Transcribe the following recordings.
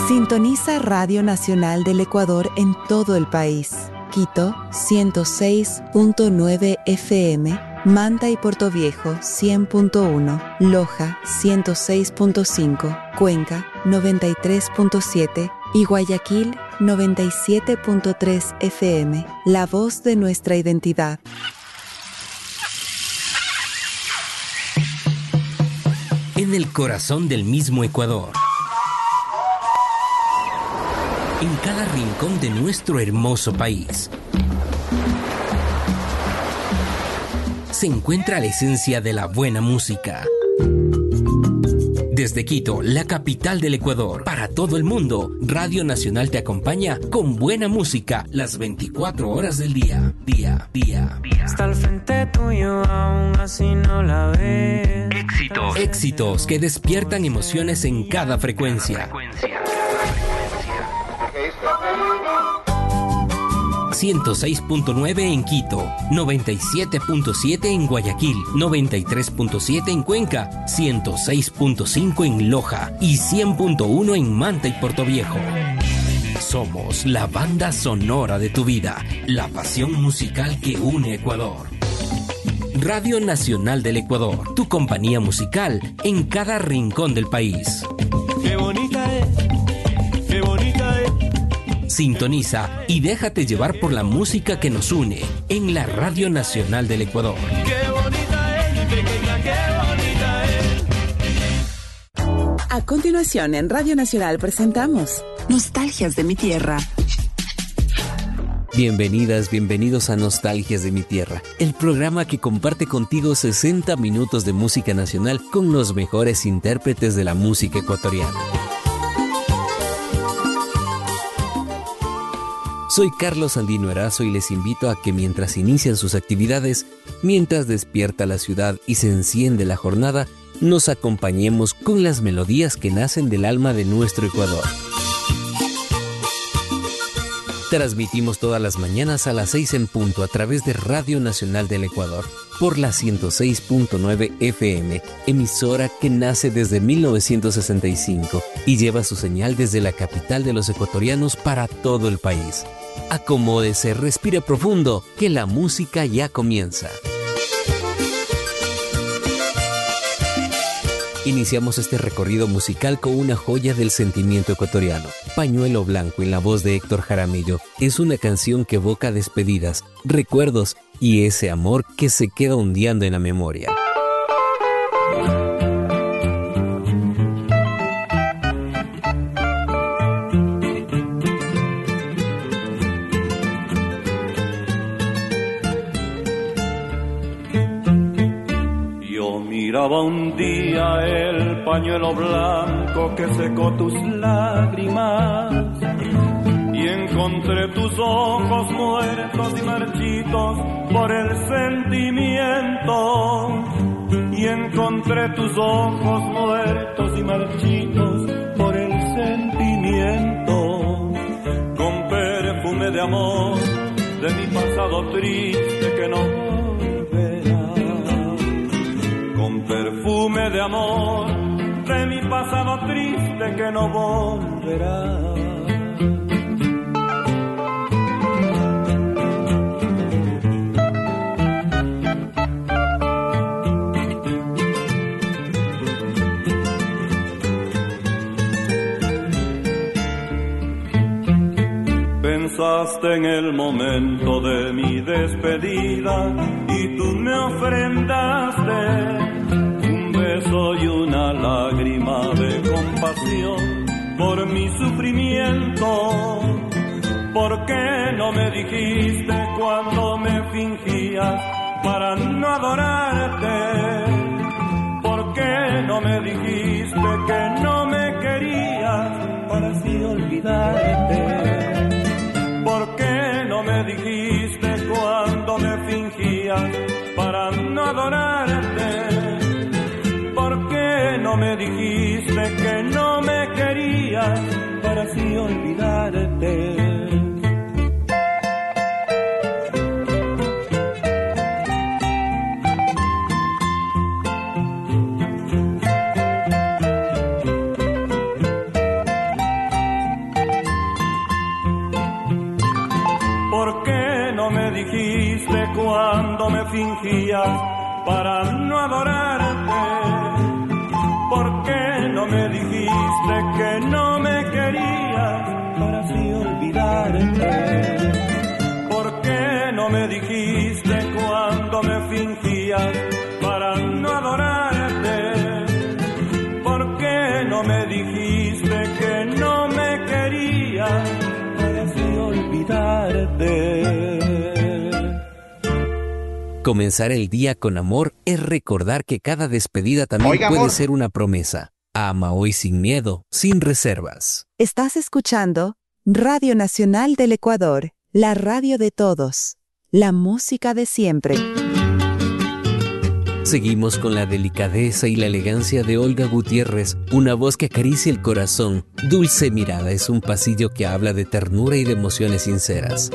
Sintoniza Radio Nacional del Ecuador en todo el país. Quito 106.9 FM, Manta y Portoviejo 100.1, Loja 106.5, Cuenca 93.7 y Guayaquil 97.3 FM. La voz de nuestra identidad. En el corazón del mismo Ecuador. En cada rincón de nuestro hermoso país se encuentra la esencia de la buena música. Desde Quito, la capital del Ecuador, para todo el mundo, Radio Nacional te acompaña con buena música las 24 horas del día. Está al frente tuyo, aún así no la ves. Éxitos que despiertan emociones en cada frecuencia. 106.9 en Quito, 97.7 en Guayaquil, 93.7 en Cuenca, 106.5 en Loja y 100.1 en Manta y Portoviejo. Somos la banda sonora de tu vida, la pasión musical que une Ecuador. Radio Nacional del Ecuador, tu compañía musical en cada rincón del país. Qué bonita es, qué bonita es. Sintoniza y déjate llevar por la música que nos une en la Radio Nacional del Ecuador. Qué bonita es, pequeña, qué bonita es. A continuación, en Radio Nacional presentamos Nostalgias de mi Tierra. Bienvenidas, bienvenidos a Nostalgias de mi Tierra, el programa que comparte contigo 60 minutos de música nacional con los mejores intérpretes de la música ecuatoriana. Soy Carlos Andino Erazo y les invito a que mientras inician sus actividades, mientras despierta la ciudad y se enciende la jornada, nos acompañemos con las melodías que nacen del alma de nuestro Ecuador. Transmitimos todas las mañanas a las 6 en punto a través de Radio Nacional del Ecuador, por la 106.9 FM, emisora que nace desde 1965 y lleva su señal desde la capital de los ecuatorianos para todo el país. Acomódese, respire profundo, que la música ya comienza. Iniciamos este recorrido musical con una joya del sentimiento ecuatoriano. Pañuelo Blanco, en la voz de Héctor Jaramillo, es una canción que evoca despedidas, recuerdos y ese amor que se queda ondeando en la memoria. Miraba un día el pañuelo blanco que secó tus lágrimas y encontré tus ojos muertos y marchitos por el sentimiento. Y encontré tus ojos muertos y marchitos por el sentimiento. Con perfume de amor de mi pasado triste que no volverá. Con perfume de amor de mi pasado triste que no volverá. Pensaste en el momento de mi despedida y tú me ofrendaste un beso y una lágrima de compasión por mi sufrimiento. ¿Por qué no me dijiste cuando me fingías para no adorarte? ¿Por qué no me dijiste que no me querías para así olvidarte? ¿Por qué no me dijiste cuando me fingías para no adorarte? ¿Por qué no me dijiste que no me querías para así olvidarte? dijiste cuando me fingías para no adorarte? ¿Por qué no me dijiste que no me querías para así olvidarte? ¿Por qué no me dijiste cuando me fingías para no adorarte? ¿Por qué no me dijiste que no me querías para así olvidarte? Comenzar el día con amor es recordar que cada despedida también puede ser una promesa. Ama hoy sin miedo, sin reservas. Estás escuchando Radio Nacional del Ecuador, la radio de todos, la música de siempre. Seguimos con la delicadeza y la elegancia de Olga Gutiérrez, una voz que acaricia el corazón. Dulce Mirada es un pasillo que habla de ternura y de emociones sinceras.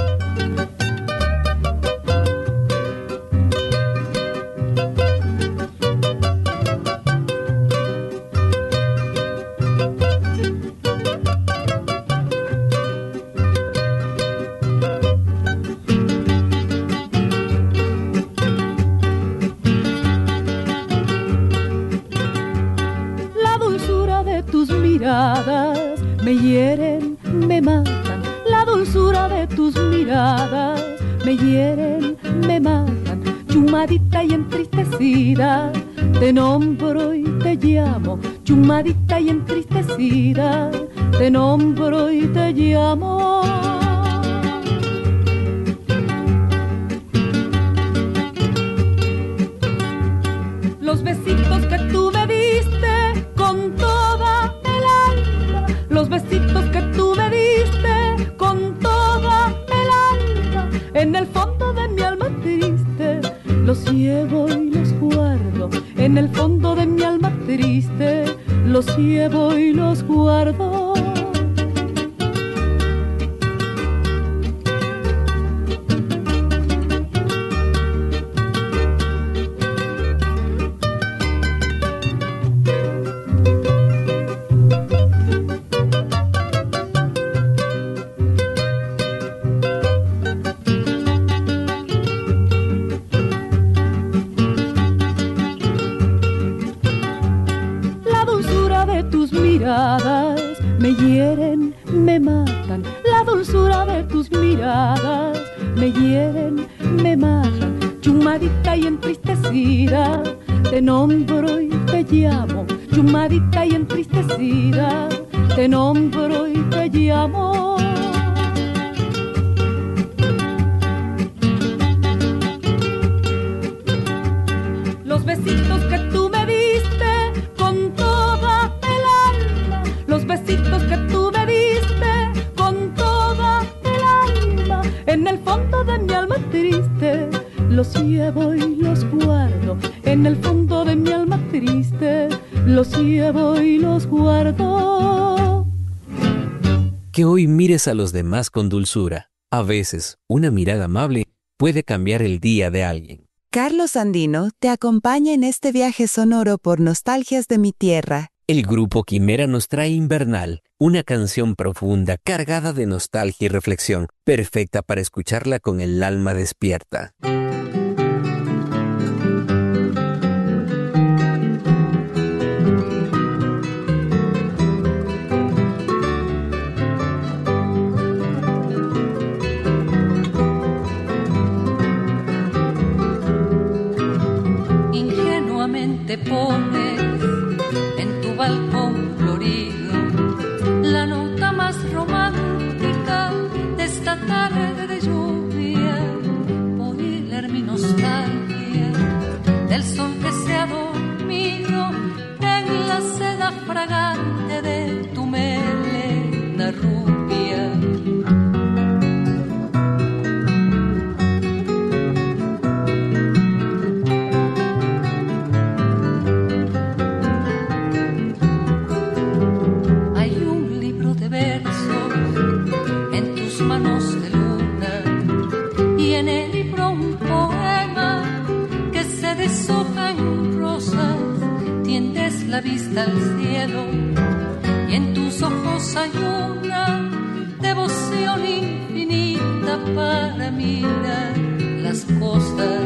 Me hieren, me matan, la dulzura de tus miradas. Me hieren, me matan, chumadita y entristecida. Te nombro y te llamo, chumadita y entristecida. Te nombro y te llamo. Los besitos que tú me diste con toda el alma, los besitos que tú me diste con toda el alma, en el fondo de mi alma triste, los llevo y los guardo, en el fondo de mi alma triste, los llevo y los guardo. Me hieren, me matan, la dulzura de tus miradas. Me hieren, me matan, chumadita y entristecida. Te nombro y te llamo, chumadita y entristecida. Te nombro y te llamo. Los besitos que tú me diste con toda el alma, los besitos que tú me diste con toda el alma, en el fondo de mi alma triste, los llevo y los guardo, en el fondo de mi alma triste, los llevo y los guardo. Que hoy mires a los demás con dulzura. A veces, una mirada amable puede cambiar el día de alguien. Carlos Andino te acompaña en este viaje sonoro por nostalgias de mi tierra. El grupo Quimera nos trae Invernal, una canción profunda, cargada de nostalgia y reflexión, perfecta para escucharla con el alma despierta. Ingenuamente pones en tu balcón florido la nota más romántica de esta tarde de lluvia. Oír mi nostalgia del sol que se ha dormido en la seda fragante de tu melena rubia. La vista al cielo y en tus ojos hay una devoción infinita para mirar las cosas.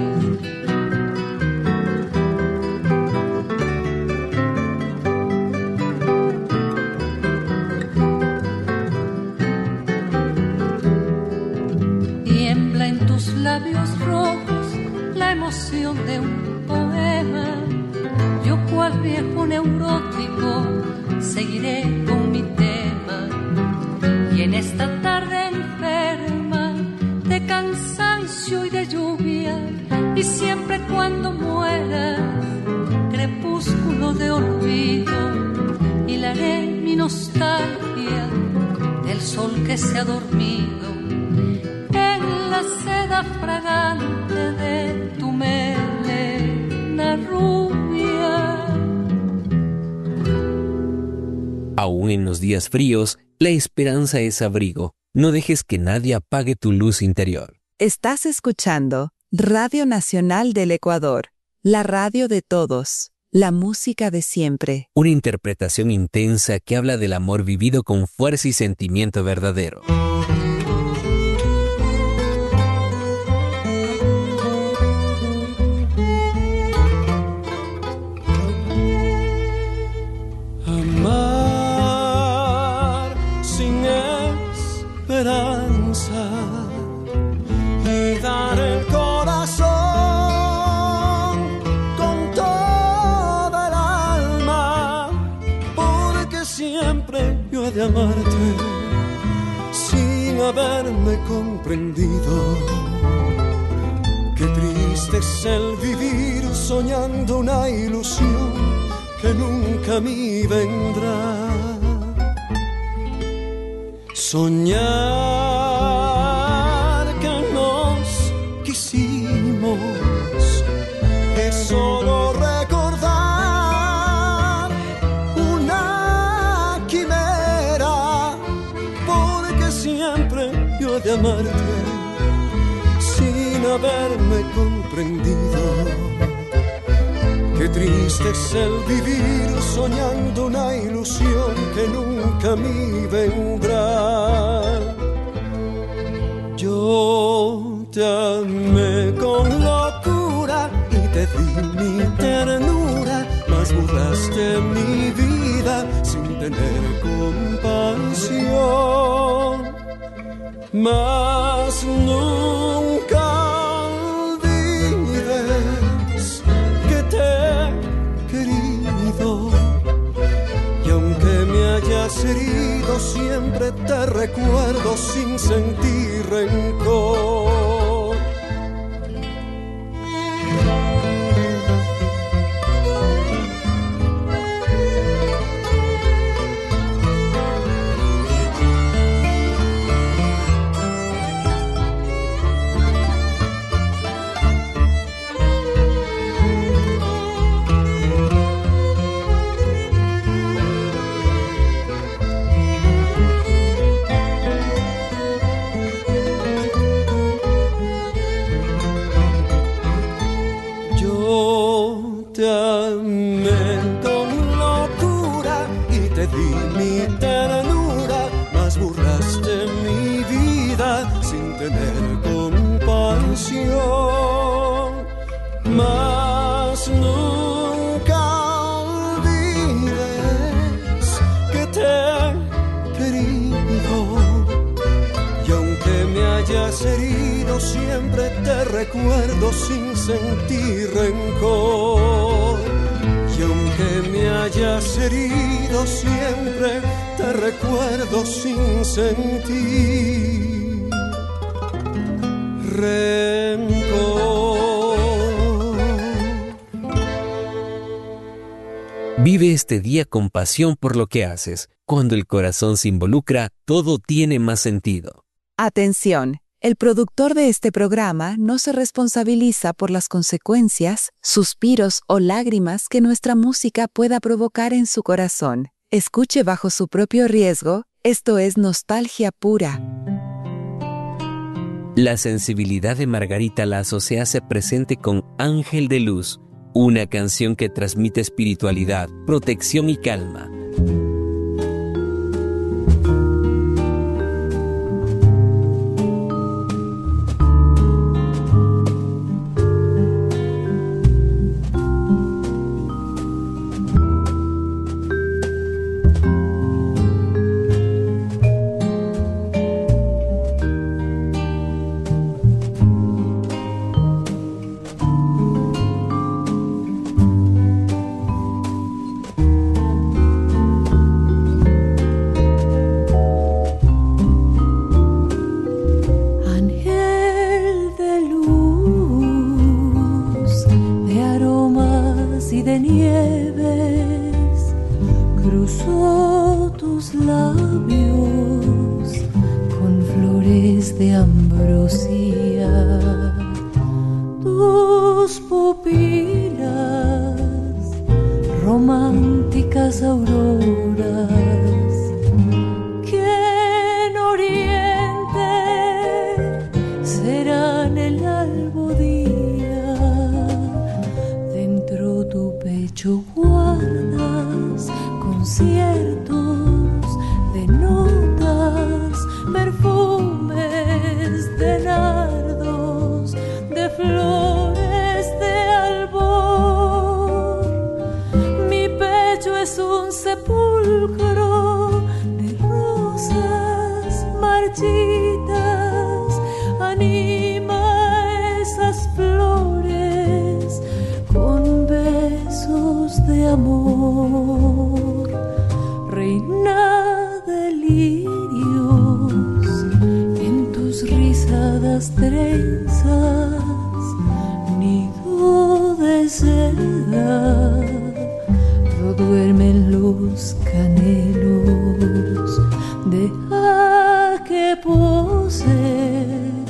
Tiembla en tus labios rojos la emoción de un poema. Yo cual viejo neurótico seguiré con mi tema. Y en esta tarde enferma de cansancio y de lluvia, y siempre cuando muera, crepúsculo de olvido, hilaré mi nostalgia del sol que se ha dormido en la seda fragante de tu melena rubia. Aún en los días fríos, la esperanza es abrigo. No dejes que nadie apague tu luz interior. Estás escuchando Radio Nacional del Ecuador, la radio de todos, la música de siempre. Una interpretación intensa que habla del amor vivido con fuerza y sentimiento verdadero. Y dar el corazón con toda el alma, porque siempre yo he de amarte sin haberme comprendido. Qué triste es el vivir soñando una ilusión que nunca a mí vendrá. Soñar que nos quisimos es solo recordar una quimera, porque siempre yo he de amarte sin haberme comprendido. Qué triste es el vivir soñando una ilusión que nunca a mí vendrá. Yo te amé con locura y te di mi ternura, mas burlaste mi vida sin tener compasión. Mas nunca herido, siempre te recuerdo sin sentir rencor. Mas nunca olvides que te he querido, y aunque me hayas herido siempre te recuerdo sin sentir rencor. Y aunque me hayas herido siempre te recuerdo sin sentir rencor. Vive este día con pasión por lo que haces. Cuando el corazón se involucra, todo tiene más sentido. Atención, el productor de este programa no se responsabiliza por las consecuencias, suspiros o lágrimas que nuestra música pueda provocar en su corazón. Escuche bajo su propio riesgo, esto es nostalgia pura. La sensibilidad de Margarita Lazo se hace presente con Ángel de Luz, una canción que transmite espiritualidad, protección y calma. labios con flores de ambrosía, tus pupilas, románticas auroras, que en oriente serán el albo día. Dentro tu pecho guardas conciertos de notas, perfumes de nardos, de flores de albor. Mi pecho es un sepulcro de rosas marchitas, anima esas flores con besos de amor. Reina de lirios en tus rizadas trenzas, nido de seda, no duermen los canelos. Deja que pose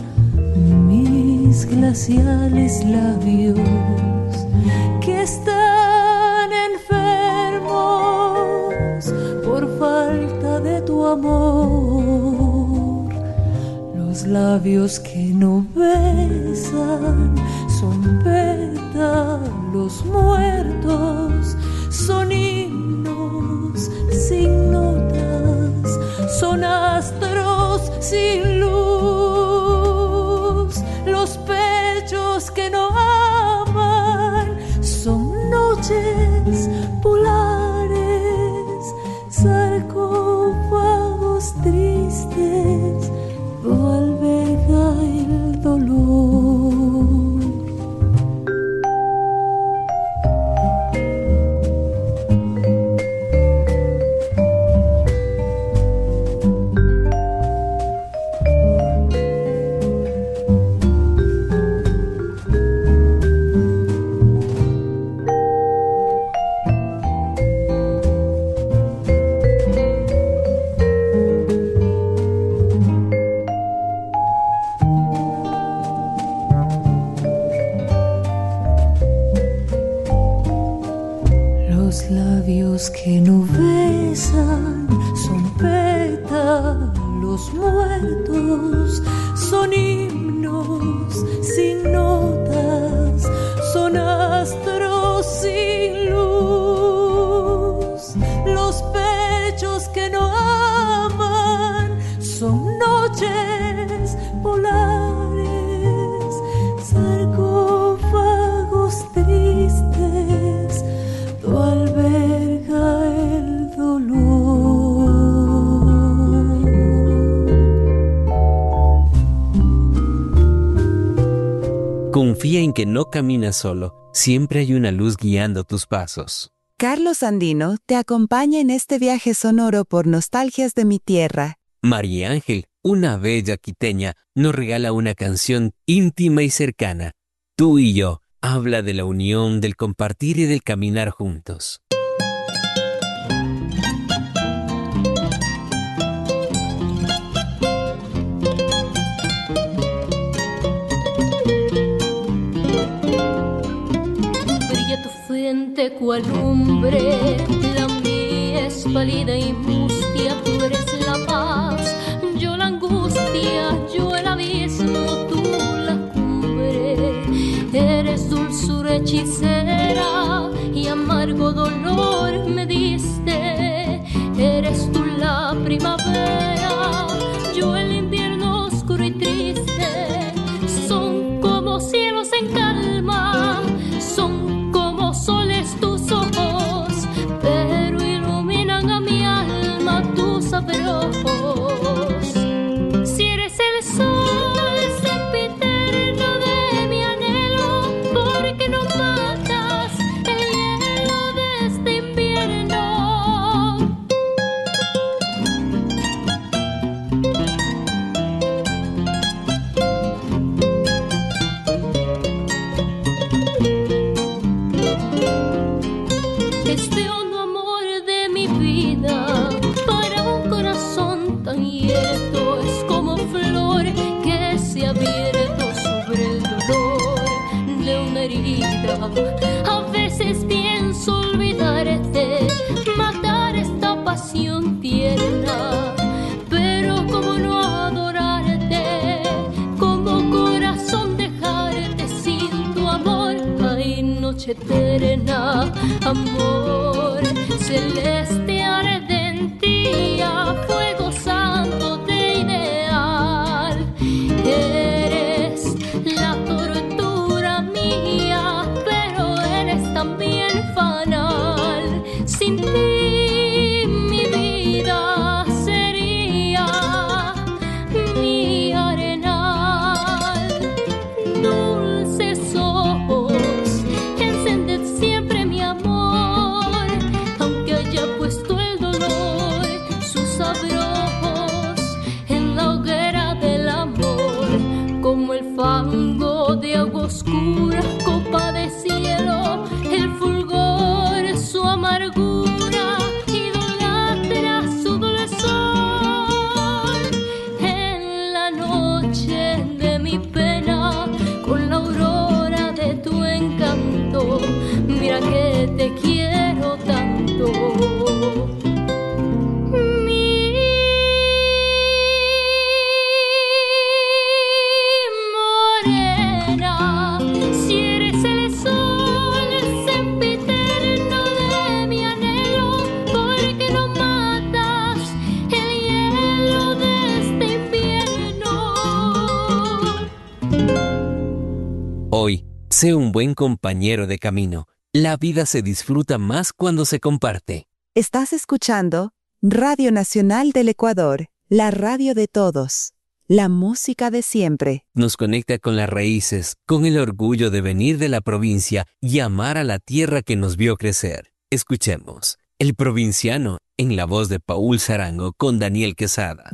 mis glaciales labios que están enfermos por falta de tu amor. Los labios que no besan son pétalos muertos, son himnos sin notas, son astros sin luz. Los pechos que no aman son noches polares, sarcófagos tristes, no alberga el dolor. Los labios que no besan son pétalos muertos, son himnos sin notas, son astros sin luz. Los pechos que no aman son noches polares, sarcófagos tristes, no alberga el dolor. Confía en que no caminas solo, siempre hay una luz guiando tus pasos. Carlos Andino te acompaña en este viaje sonoro por nostalgias de mi tierra. María Ángel, una bella quiteña, nos regala una canción íntima y cercana. Tú y yo, habla de la unión, del compartir y del caminar juntos. Brilla tu frente cual lumbre, la mía es pálida y mustia, tú eres la paz, yo la angustia, yo el abismo, tú la cumbre. Eres dulzura hechicera y amargo dolor me diste. Eres tú la primavera, yo el invierno oscuro y triste. Son como cielos en calma, son como soles tus ojos, pero iluminan a mi alma. amor celeste ardentía, fuego santo de ideal. Eres la tortura mía, pero eres también fanal. Sin ti mi vida sería mi arenal. Dulces ojos, encended siempre mi amor, aunque haya puesto el dolor sus abrojos en la hoguera del amor. Como el fango de agua oscura, copa de cielo, el fulgor, su amargura, idolatra su dulzor. En la noche de mi pena, con la aurora de tu encanto, mira que te quiero tanto. Morena, si eres el sol sempiterno de mi anhelo, ¿por qué no matas el hielo de este invierno? Hoy, sé un buen compañero de camino. La vida se disfruta más cuando se comparte. Estás escuchando Radio Nacional del Ecuador, la radio de todos, la música de siempre. Nos conecta con las raíces, con el orgullo de venir de la provincia y amar a la tierra que nos vio crecer. Escuchemos El Provinciano, en la voz de Paul Sarango con Daniel Quesada.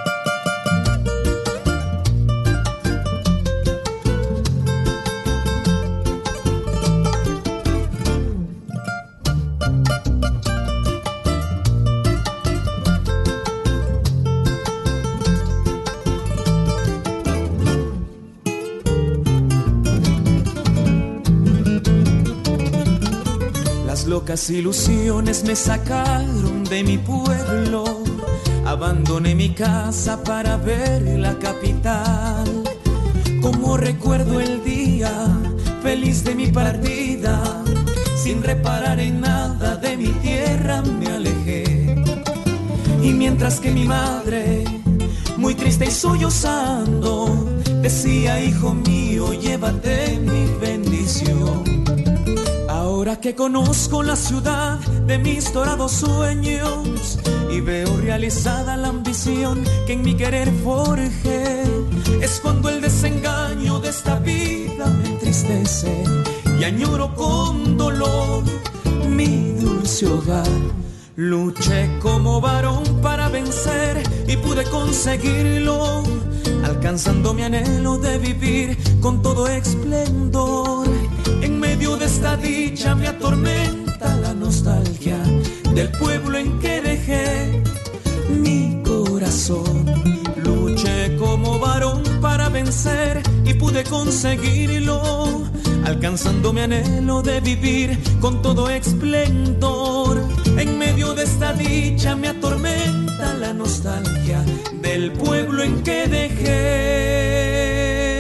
Las locas ilusiones me sacaron de mi pueblo, abandoné mi casa para ver la capital. Como recuerdo el día feliz de mi partida, sin reparar en nada de mi tierra me alejé. Y mientras que mi madre, muy triste y sollozando, decía: hijo mío, llévate mi bendición. Ahora que conozco la ciudad de mis dorados sueños y veo realizada la ambición que en mi querer forjé, es cuando el desengaño de esta vida me entristece y añoro con dolor mi dulce hogar. Luché como varón para vencer y pude conseguirlo, alcanzando mi anhelo de vivir con todo esplendor. En medio de esta dicha me atormenta la nostalgia del pueblo en que dejé mi corazón. Luché como varón para vencer y pude conseguirlo, alcanzando mi anhelo de vivir con todo esplendor. En medio de esta dicha me atormenta la nostalgia del pueblo en que dejé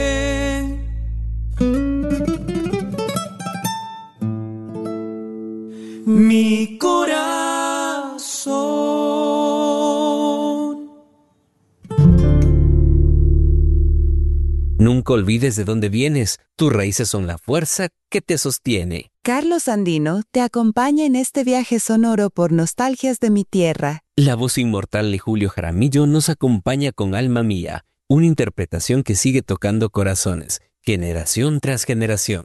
mi corazón. Nunca olvides de dónde vienes. Tus raíces son la fuerza que te sostiene. Carlos Andino te acompaña en este viaje sonoro por nostalgias de mi tierra. La voz inmortal de Julio Jaramillo nos acompaña con Alma Mía, una interpretación que sigue tocando corazones, generación tras generación.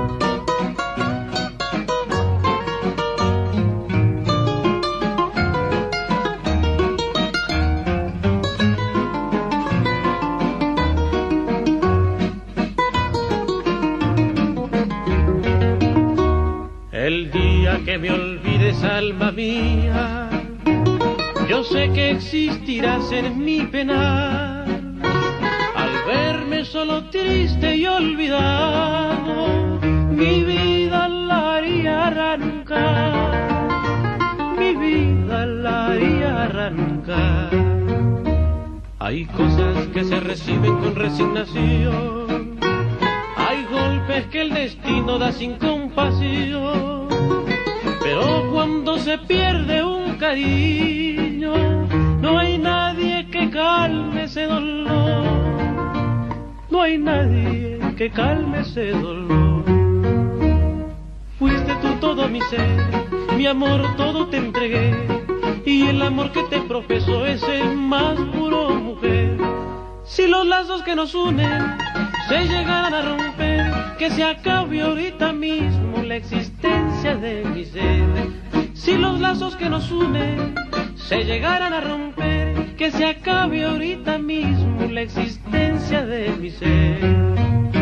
El día que me olvides, alma mía, yo sé que existirás en mi penar. Al verme solo, triste y olvidado, mi vida la haría arrancar, mi vida la haría arrancar. Hay cosas que se reciben con resignación, hay golpes que el destino da sin compasión. Pero cuando se pierde un cariño, no hay nadie que calme ese dolor. No hay nadie que calme ese dolor. Fuiste tú todo mi ser, mi amor todo te entregué, y el amor que te profeso es el más puro, mujer. Si los lazos que nos unen se llegaran a romper, que se acabe ahorita mismo la existencia de mi ser. Si los lazos que nos unen se llegaran a romper, que se acabe ahorita mismo la existencia de mi ser.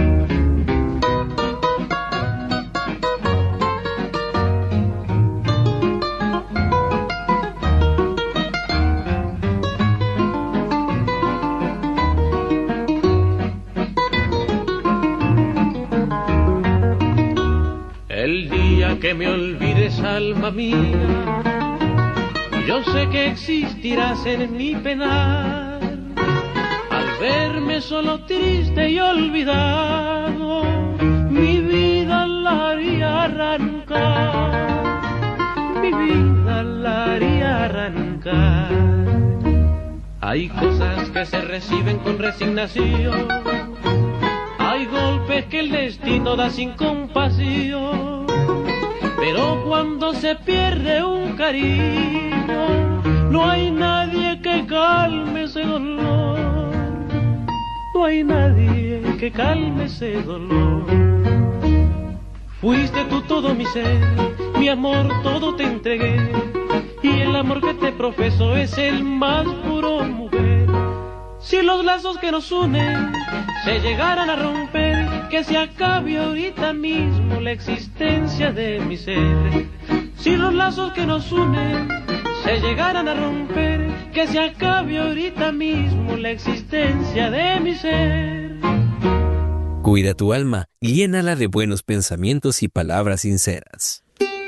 El día que me olvides, alma mía, yo sé que existirás en mi penar. Al verme solo, triste y olvidado, mi vida la haría arrancar, mi vida la haría arrancar. Hay cosas que se reciben con resignación, hay golpes que el destino da sin compasión. Pero cuando se pierde un cariño, no hay nadie que calme ese dolor. No hay nadie que calme ese dolor. Fuiste tú todo mi ser, mi amor todo te entregué, y el amor que te profeso es el más puro, mujer. Si los lazos que nos unen se llegaran a romper, que se acabe ahorita mismo la existencia de mi ser. Si los lazos que nos unen se llegaran a romper, que se acabe ahorita mismo la existencia de mi ser. Cuida tu alma, llénala de buenos pensamientos y palabras sinceras.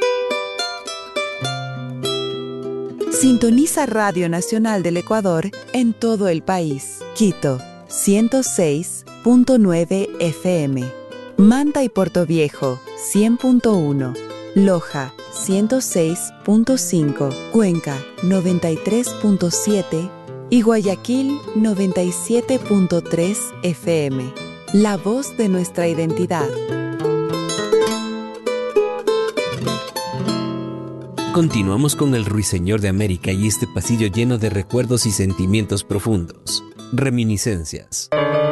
Sintoniza Radio Nacional del Ecuador en todo el país. Quito, 106.9 FM. Manta y Portoviejo, 100.1. Loja, 106.5. Cuenca, 93.7. Y Guayaquil, 97.3 FM. La voz de nuestra identidad. Continuamos con el Ruiseñor de América y este pasillo lleno de recuerdos y sentimientos profundos. Reminiscencias.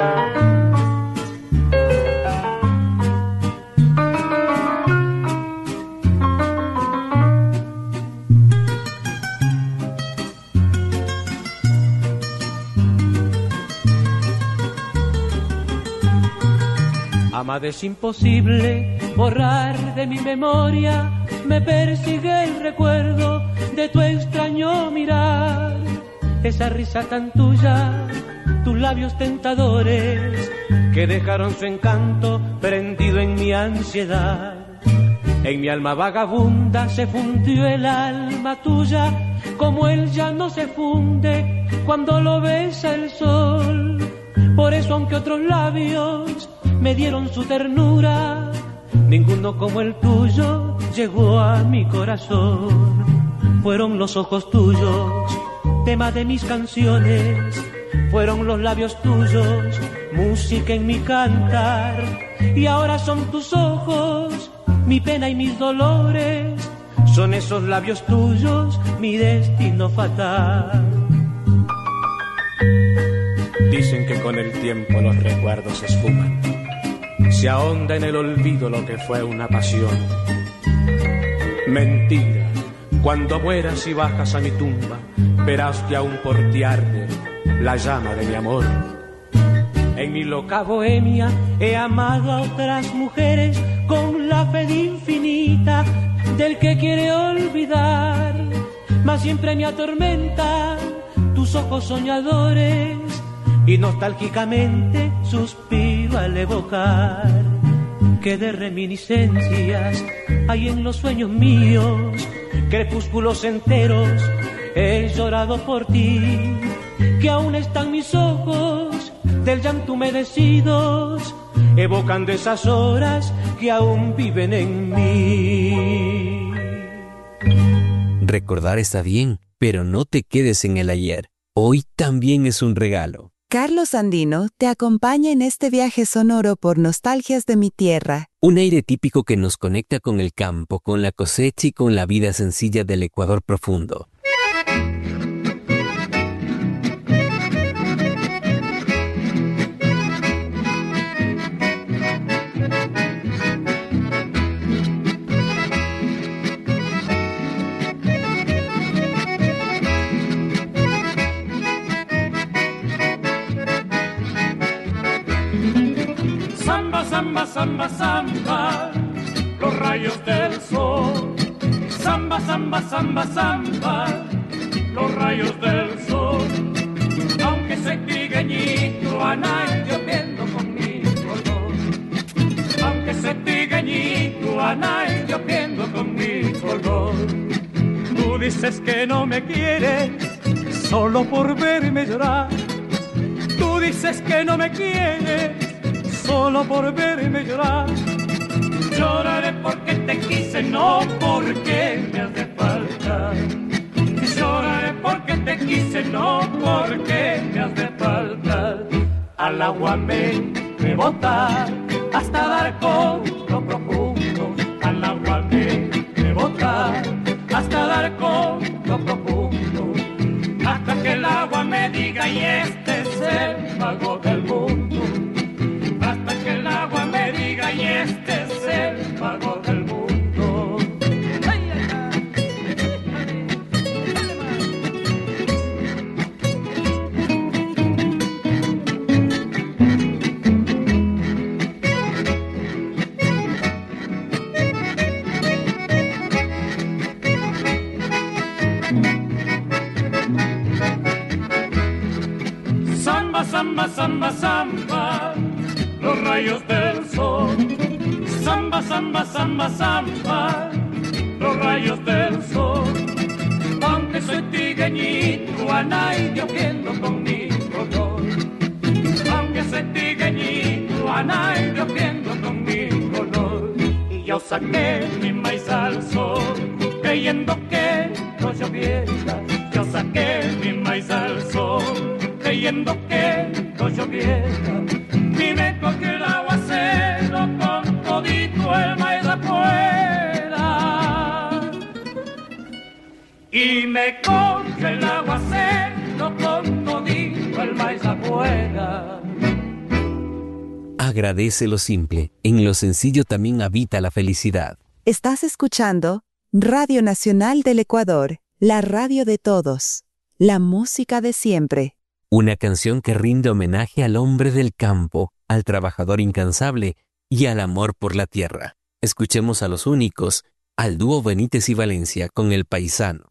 Amada, es imposible borrar de mi memoria, me persigue el recuerdo de tu extraño mirar, esa risa tan tuya, tus labios tentadores que dejaron su encanto prendido en mi ansiedad. En mi alma vagabunda se fundió el alma tuya, como el llano se funde cuando lo besa el sol. Por eso, aunque otros labios me dieron su ternura, ninguno como el tuyo llegó a mi corazón. Fueron los ojos tuyos, tema de mis canciones, fueron los labios tuyos, música en mi cantar. Y ahora son tus ojos, mi pena y mis dolores, son esos labios tuyos, mi destino fatal. Dicen que con el tiempo los recuerdos se esfuman, se ahonda en el olvido lo que fue una pasión. Mentira, cuando mueras y bajas a mi tumba, verás que aún por ti arde la llama de mi amor. En mi loca bohemia he amado a otras mujeres con la fe infinita del que quiere olvidar, mas siempre me atormentan tus ojos soñadores y nostálgicamente suspiro al evocar que de reminiscencias hay en los sueños míos, crepúsculos enteros he llorado por ti, que aún están mis ojos del llanto humedecidos, evocando esas horas que aún viven en mí. Recordar está bien, pero no te quedes en el ayer. Hoy también es un regalo. Carlos Andino te acompaña en este viaje sonoro por nostalgias de mi tierra. Un aire típico que nos conecta con el campo, con la cosecha y con la vida sencilla del Ecuador profundo. Samba, samba, samba, los rayos del sol. Samba, samba, samba, samba, los rayos del sol. Aunque soy trigueñito, anay, yo pienso con mi color. Aunque soy trigueñito, anay, yo pienso con mi color. Tú dices que no me quieres solo por verme llorar. Tú dices que no me quieres solo por verme llorar. Lloraré porque te quise, no porque me hace falta. Lloraré porque te quise, no porque me hace falta. Al agua me bota hasta dar con lo profundo. Al agua me bota hasta dar con lo profundo. Hasta que el agua me diga y este es el pago del mundo. Hasta que el agua me diga y este es el pago del mundo. Samba, samba, samba, samba, los rayos del sol. Samba, samba, samba, samba, los rayos del sol. Aunque soy trigueñito, anay, yo pienso con mi color. Aunque soy trigueñito, anay, yo pienso con mi color. Y yo saqué mi maíz al sol, creyendo que no lloviera. Yo saqué mi maíz al sol, creyendo que no lloviera. Y me cogió el aguacero con todito el maíz afuera. Y me cogió el aguacero con todito el maíz afuera. Agradece lo simple. En lo sencillo también habita la felicidad. Estás escuchando Radio Nacional del Ecuador, la radio de todos, la música de siempre. Una canción que rinde homenaje al hombre del campo, al trabajador incansable y al amor por la tierra. Escuchemos a los únicos, al dúo Benítez y Valencia con El Paisano.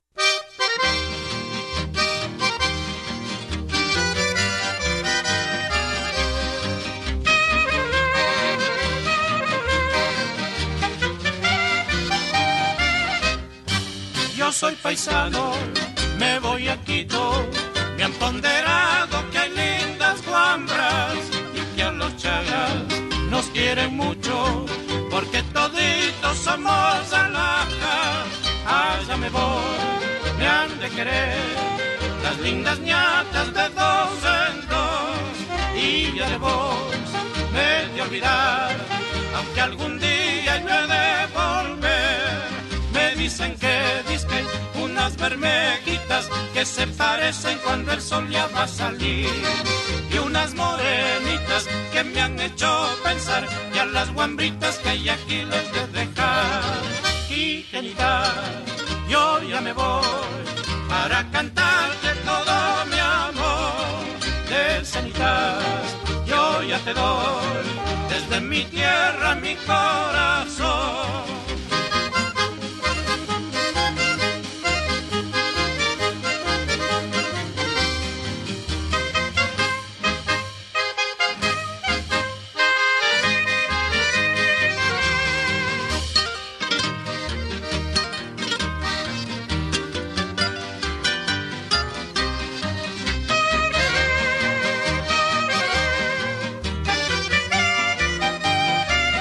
Yo soy paisano, me voy a Quito. Me han ponderado que hay lindas guambras y que a los chagas nos quieren mucho, porque toditos somos alhajas. Allá me voy, me han de querer las lindas ñatas de dos en dos, y ya de vos me he de olvidar, aunque algún día yo he de volver. Me dicen que unas bermejitas que se parecen cuando el sol ya va a salir, y unas morenitas que me han hecho pensar que a las guambritas que ya aquí les de dejar. Y querida, yo ya me voy para cantarte todo mi amor. De cenitas yo ya te doy desde mi tierra mi corazón.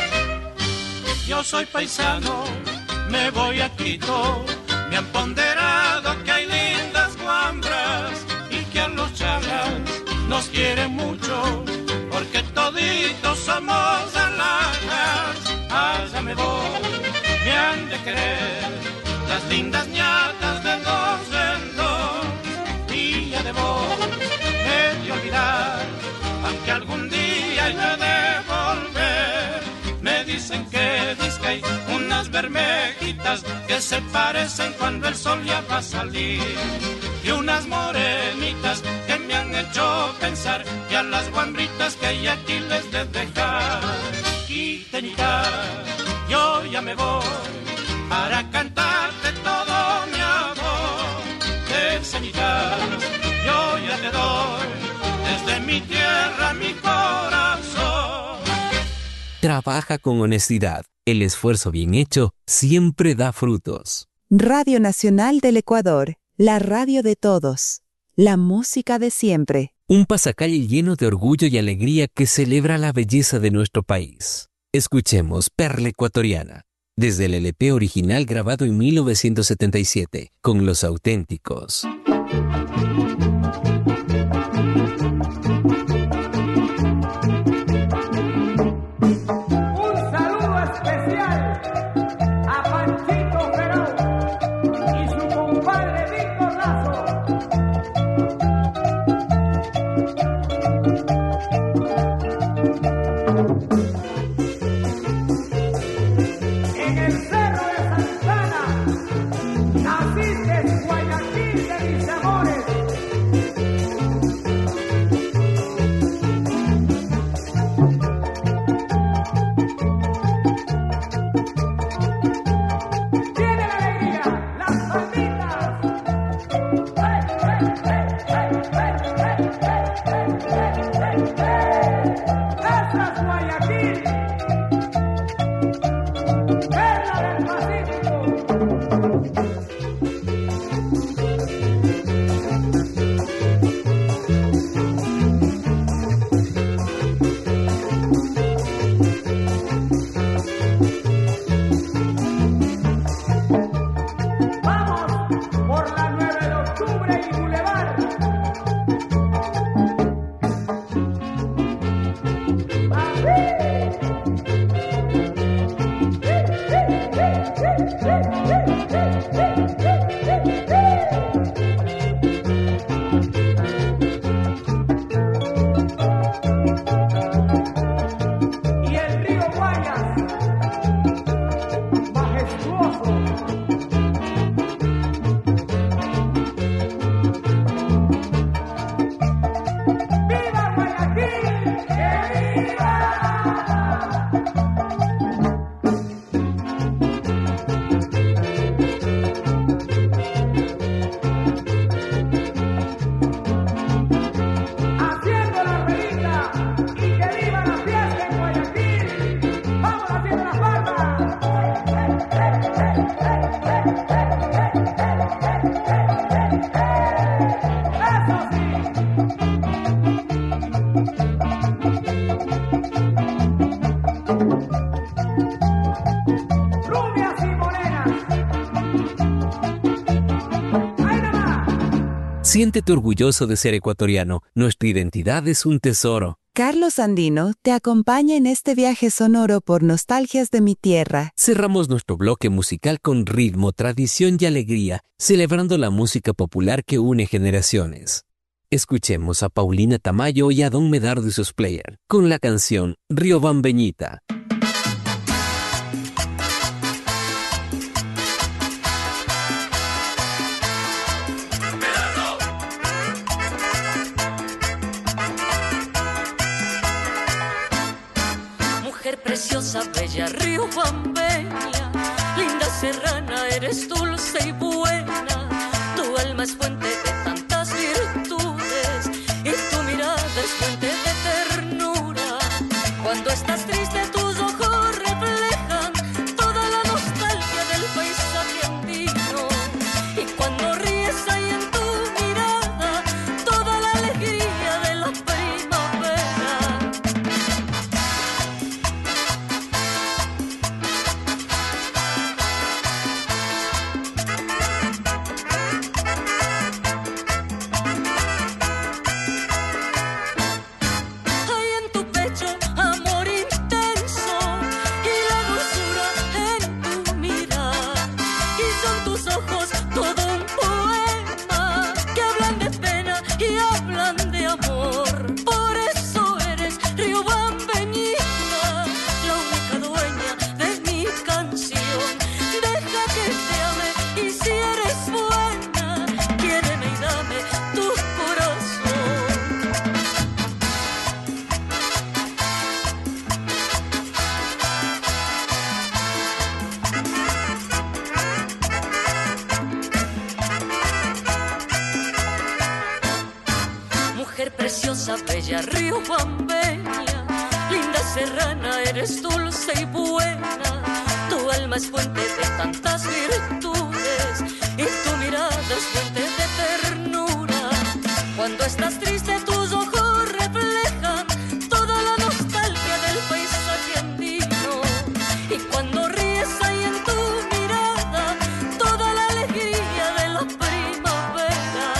Yo soy paisano, me voy a Quito, me han ponderado nos quieren mucho, porque toditos somos alhajas. Allá me voy, me han de querer las lindas ñatas de dos en dos. Y ya debo medio olvidar, aunque algún día yo he de volver. Me dicen que hay unas bermejitas que se parecen cuando el sol ya va a salir, y unas morenitas que me han hecho pensar que a las guambritas que hay aquí les de dejar. Quiteñita, yo ya me voy para cantarte todo mi amor. Quiteñita, yo ya te doy desde mi tierra mi corazón. Trabaja con honestidad. El esfuerzo bien hecho siempre da frutos. Radio Nacional del Ecuador, la radio de todos, la música de siempre. Un pasacalle lleno de orgullo y alegría que celebra la belleza de nuestro país. Escuchemos Perla Ecuatoriana, desde el LP original grabado en 1977, con Los Auténticos. Siéntete orgulloso de ser ecuatoriano. Nuestra identidad es un tesoro. Carlos Andino te acompaña en este viaje sonoro por nostalgias de mi tierra. Cerramos nuestro bloque musical con ritmo, tradición y alegría, celebrando la música popular que une generaciones. Escuchemos a Paulina Tamayo y a Don Medardo y sus Players con la canción Riobambeñita. Preciosa, bella riobambeña, linda serrana, eres dulce y buena. Tu alma es fuente de tantas virtudes y tu mirada es fuente de ternura. Cuando estás triste tus ojos reflejan toda la nostalgia del paisaje andino, y cuando ríes hay en tu mirada toda la alegría de la primavera. amor. Por eso eres Riobambeñita, la única dueña de mi canción. Deja que te ame y si eres buena, quiéreme y dame tu corazón. Mujer preciosa, bella, riobambeña, linda serrana, eres dulce y buena. Tu alma es fuente de tantas virtudes y tu mirada es fuente de ternura. Cuando estás triste tus ojos reflejan toda la nostalgia del paisaje andino. Y cuando ríes hay en tu mirada toda la alegría de la primavera.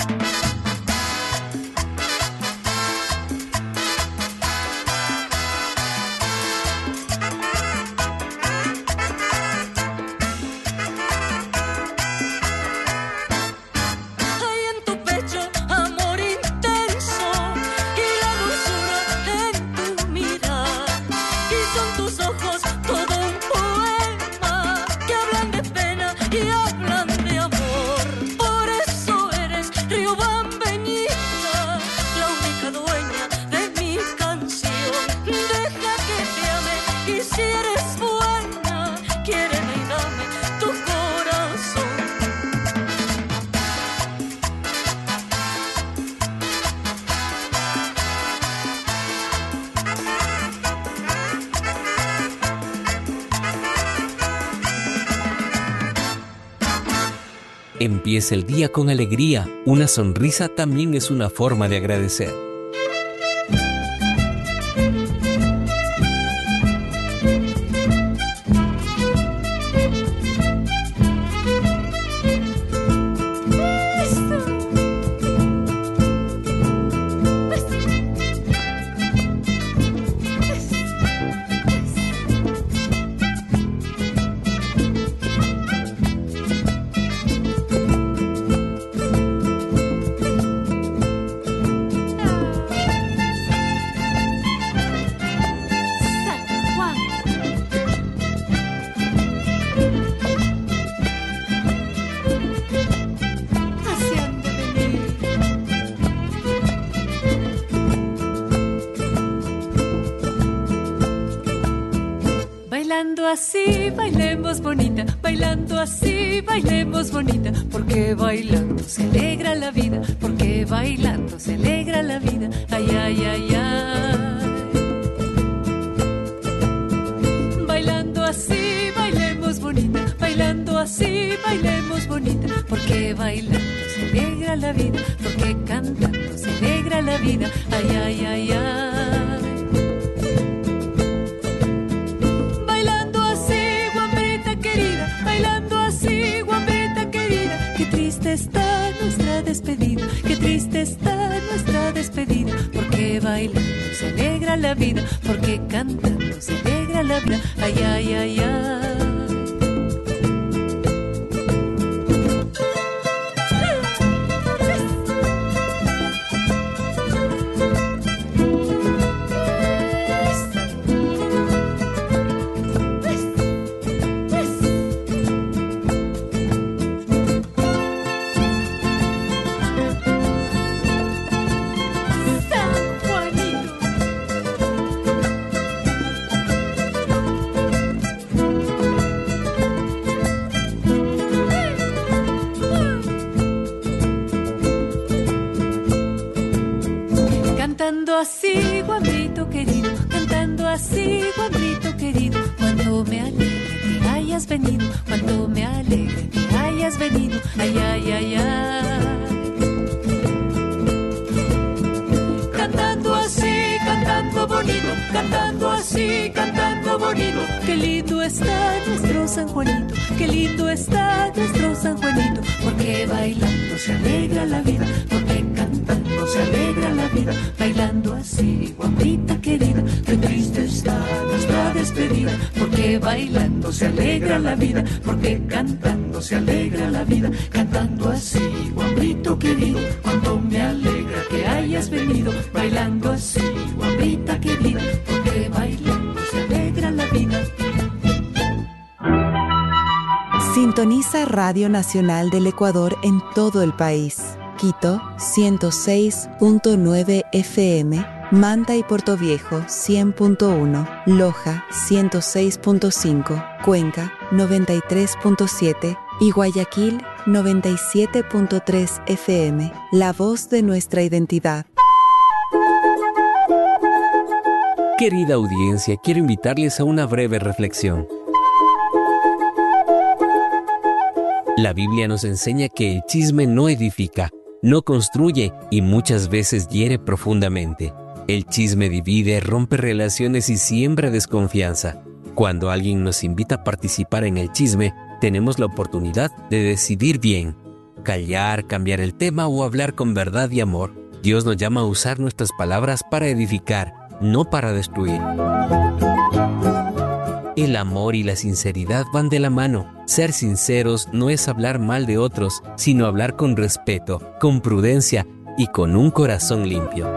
Hay en tu pecho amor intenso y la dulzura en tu mirar. Y son tus ojos todo un poema que hablan de pena y hablan de amor. Por eso eres riobambeñita, la única dueña de mi canción. Deja que te ame y si eres buena, quiéreme y dame tu corazón. Empieza el día con alegría. Una sonrisa también es una forma de agradecer. Bailando así, bailemos bonita, bailando así, bailemos bonita, porque bailando se alegra la vida, porque bailando se alegra la vida, ay, ay, ay, ay. Bailando así, bailemos bonita, bailando así, bailemos bonita, porque bailando se alegra la vida, porque cantando se alegra la vida, ay, ay, ay, ay. Bailando así, guambrita querida, bailando así, guambrita querida, qué triste está nuestra despedida, qué triste está nuestra despedida, porque bailando se alegra la vida, porque cantando se alegra la vida, ay, ay, ay, ay. Cantando así, guambrito querido, cantando así, guambrito querido, cuando me alegre que hayas venido, cuando me alegre que hayas venido, ay, ay, ay, ay. Cantando así, cantando bonito, cantando así, cantando bonito, qué lindo está nuestro San Juanito, qué lindo está nuestro San Juanito, porque bailando se alegra la vida, porque cantando se alegra la vida, bailando así, guambrita querida, qué triste está nuestra despedida, porque bailando se alegra la vida, porque cantando se alegra la vida, cantando así, guambrito querido, cuando me alegra que haya hayas venido, bailando así, guapita querida, porque bailando se alegra la vida. Sintoniza Radio Nacional del Ecuador en todo el país. Quito 106.9 FM, Manta y Portoviejo 100.1, Loja 106.5, Cuenca 93.7 y Guayaquil 97.3 FM. La voz de nuestra identidad. Querida audiencia, quiero invitarles a una breve reflexión. La Biblia nos enseña que el chisme no edifica, no construye y muchas veces hiere profundamente. El chisme divide, rompe relaciones y siembra desconfianza. Cuando alguien nos invita a participar en el chisme, tenemos la oportunidad de decidir bien, callar, cambiar el tema o hablar con verdad y amor. Dios nos llama a usar nuestras palabras para edificar, no para destruir. El amor y la sinceridad van de la mano. Ser sinceros no es hablar mal de otros, sino hablar con respeto, con prudencia y con un corazón limpio.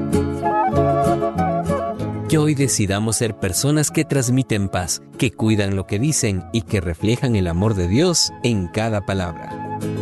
Que hoy decidamos ser personas que transmiten paz, que cuidan lo que dicen y que reflejan el amor de Dios en cada palabra.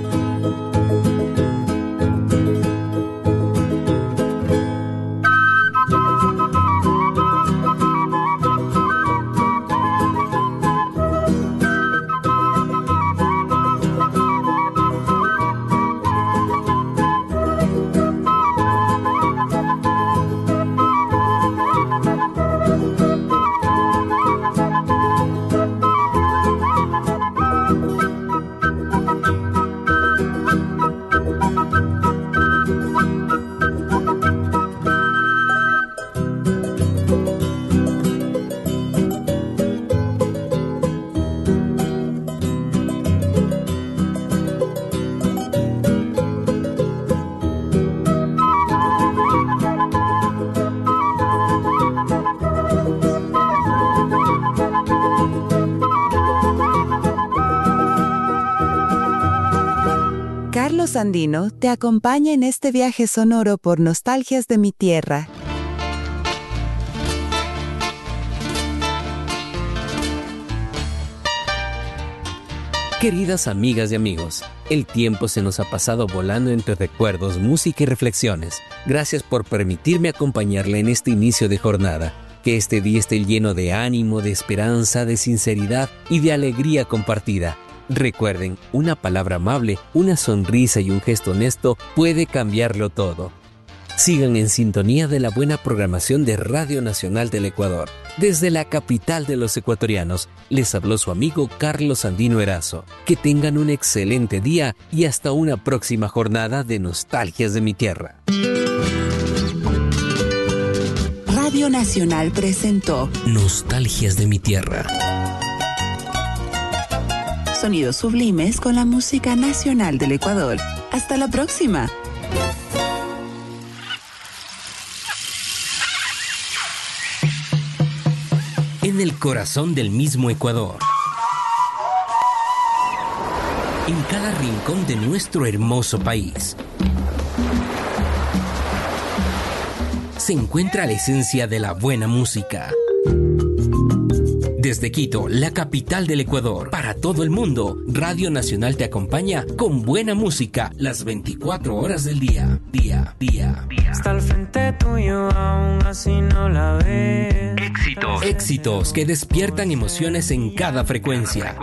Carlos Andino te acompaña en este viaje sonoro por nostalgias de mi tierra. Queridas amigas y amigos, el tiempo se nos ha pasado volando entre recuerdos, música y reflexiones. Gracias por permitirme acompañarle en este inicio de jornada. Que este día esté lleno de ánimo, de esperanza, de sinceridad y de alegría compartida. Recuerden, una palabra amable, una sonrisa y un gesto honesto puede cambiarlo todo. Sigan en sintonía de la buena programación de Radio Nacional del Ecuador. Desde la capital de los ecuatorianos, les habló su amigo Carlos Andino Erazo. Que tengan un excelente día y hasta una próxima jornada de Nostalgias de mi Tierra. Radio Nacional presentó Nostalgias de mi Tierra. Sonidos sublimes con la música nacional del Ecuador. Hasta la próxima. En el corazón del mismo Ecuador. En cada rincón de nuestro hermoso país. Se encuentra la esencia de la buena música. Desde Quito, la capital del Ecuador, para todo el mundo, Radio Nacional te acompaña con buena música las 24 horas del día. Está al frente tuyo, aún así no la ves. Éxitos que despiertan emociones en cada frecuencia.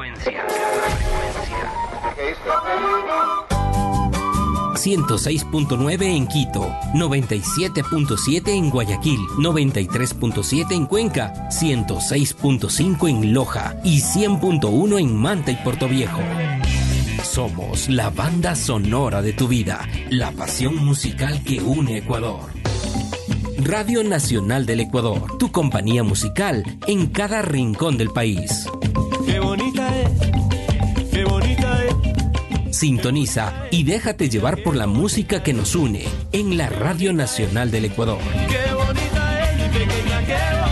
106.9 en Quito, 97.7 en Guayaquil, 93.7 en Cuenca, 106.5 en Loja y 100.1 en Manta y Portoviejo. Somos la banda sonora de tu vida, la pasión musical que une Ecuador. Radio Nacional del Ecuador, tu compañía musical en cada rincón del país. Qué bonita es, qué bonita es. Sintoniza y déjate llevar por la música que nos une en la Radio Nacional del Ecuador. Qué bonita es, mi pequeña, qué bonita.